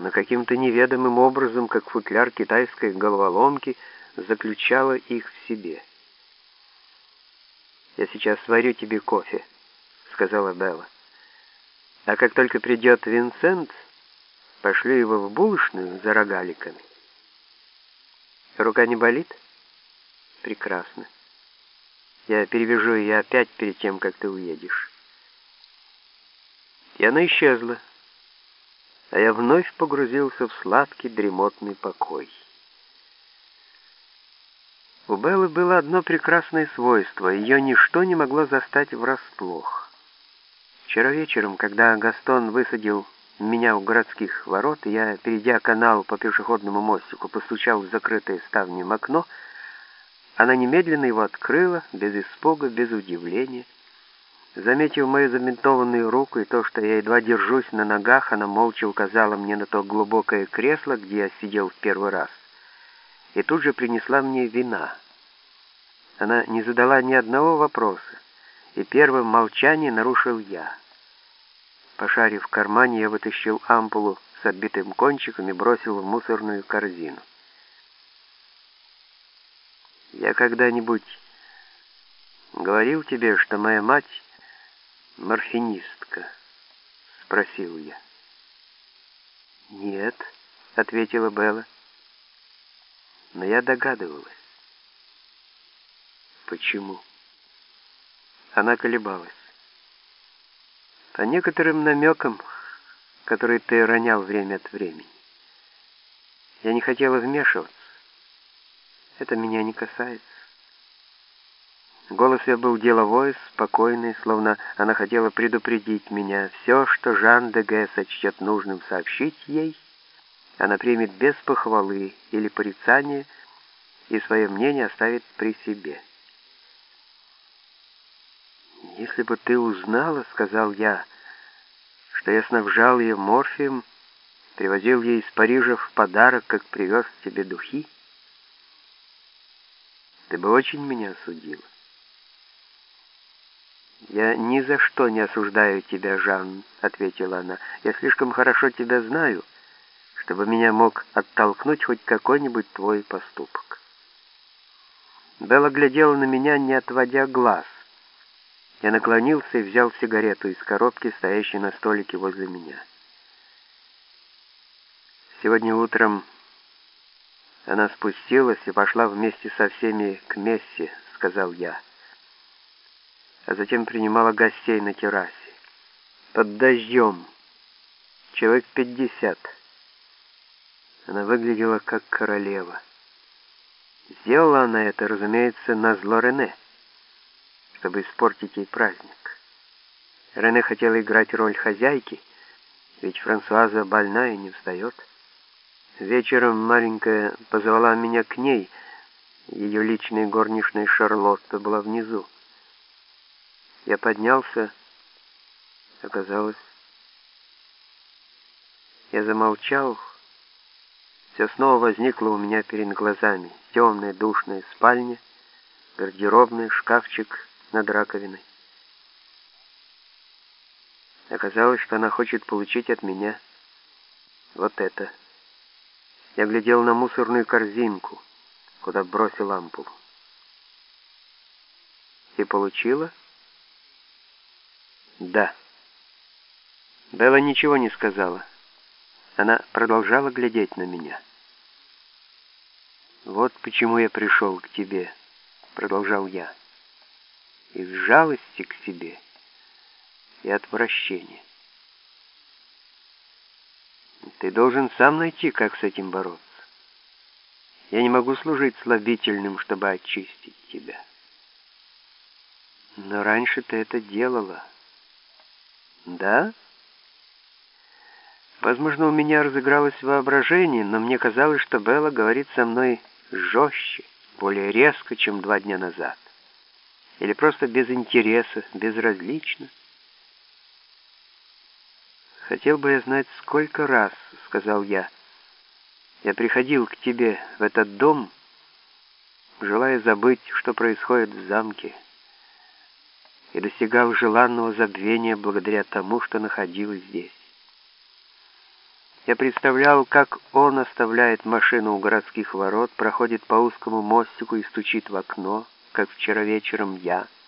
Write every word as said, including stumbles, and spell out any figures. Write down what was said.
но каким-то неведомым образом, как футляр китайской головоломки, заключала их в себе. «Я сейчас сварю тебе кофе», — сказала Белла. «А как только придет Винсент, пошлю его в булочную за рогаликами». «Рука не болит?» «Прекрасно. Я перевяжу ее опять перед тем, как ты уедешь». И она исчезла, а я вновь погрузился в сладкий дремотный покой. У Беллы было одно прекрасное свойство — ее ничто не могло застать врасплох. Вчера вечером, когда Гастон высадил меня у городских ворот, и я, перейдя канал по пешеходному мостику, постучал в закрытое ставнем окно, она немедленно его открыла, без испуга, без удивления. Заметив мою забинтованную руку и то, что я едва держусь на ногах, она молча указала мне на то глубокое кресло, где я сидел в первый раз, и тут же принесла мне вина. Она не задала ни одного вопроса, и первым молчание нарушил я. Пошарив в кармане, я вытащил ампулу с отбитым кончиком и бросил в мусорную корзину. «Я когда-нибудь говорил тебе, что моя мать морфинистка?» — спросил я. «Нет», — ответила Белла. Но я догадывалась. «Почему?» Она колебалась. «По некоторым намекам, которые ты ронял время от времени. Я не хотела вмешиваться. Это меня не касается». Голос ее был деловой, спокойный, словно она хотела предупредить меня. Все, что Жан де Г сочтет нужным сообщить ей, она примет без похвалы или порицания и свое мнение оставит при себе. «Если бы ты узнала, — сказал я, — что я снабжал ее морфием, привозил ей из Парижа в подарок, как привез тебе духи, ты бы очень меня осудила». «Я ни за что не осуждаю тебя, Жан», — ответила она. «Я слишком хорошо тебя знаю, чтобы меня мог оттолкнуть хоть какой-нибудь твой поступок». Белла глядела на меня, не отводя глаз. Я наклонился и взял сигарету из коробки, стоящей на столике возле меня. Сегодня утром она спустилась и пошла вместе со всеми к мессе, — сказал я. А затем принимала гостей на террасе. Под дождем. Человек пятьдесят. Она выглядела как королева. Сделала она это, разумеется, назло Рене, чтобы испортить ей праздник. Рене хотела играть роль хозяйки, ведь Франсуаза больна и не встает. Вечером маленькая позвала меня к ней. Ее личная горничная Шарлотта была внизу. Я поднялся. Оказалось, я замолчал. Все снова возникло у меня перед глазами. Темная душная спальня, гардеробная, шкафчик над раковиной. Оказалось, что она хочет получить от меня вот это. Я глядел на мусорную корзинку, куда бросил ампулу. «И получила?» «Да». Белла ничего не сказала. Она продолжала глядеть на меня. «Вот почему я пришел к тебе», — продолжал я. «Из жалости к себе и отвращения. Ты должен сам найти, как с этим бороться. Я не могу служить слабительным, чтобы очистить тебя. Но раньше ты это делала». «Да?» Возможно, у меня разыгралось воображение, но мне казалось, что Белла говорит со мной жестче, более резко, чем два дня назад. Или просто без интереса, безразлично. «Хотел бы я знать, сколько раз, — сказал я, — я приходил к тебе в этот дом, желая забыть, что происходит в замке, и достигал желанного забвения благодаря тому, что находилась здесь. Я представлял, как он оставляет машину у городских ворот, проходит по узкому мостику и стучит в окно, как вчера вечером я.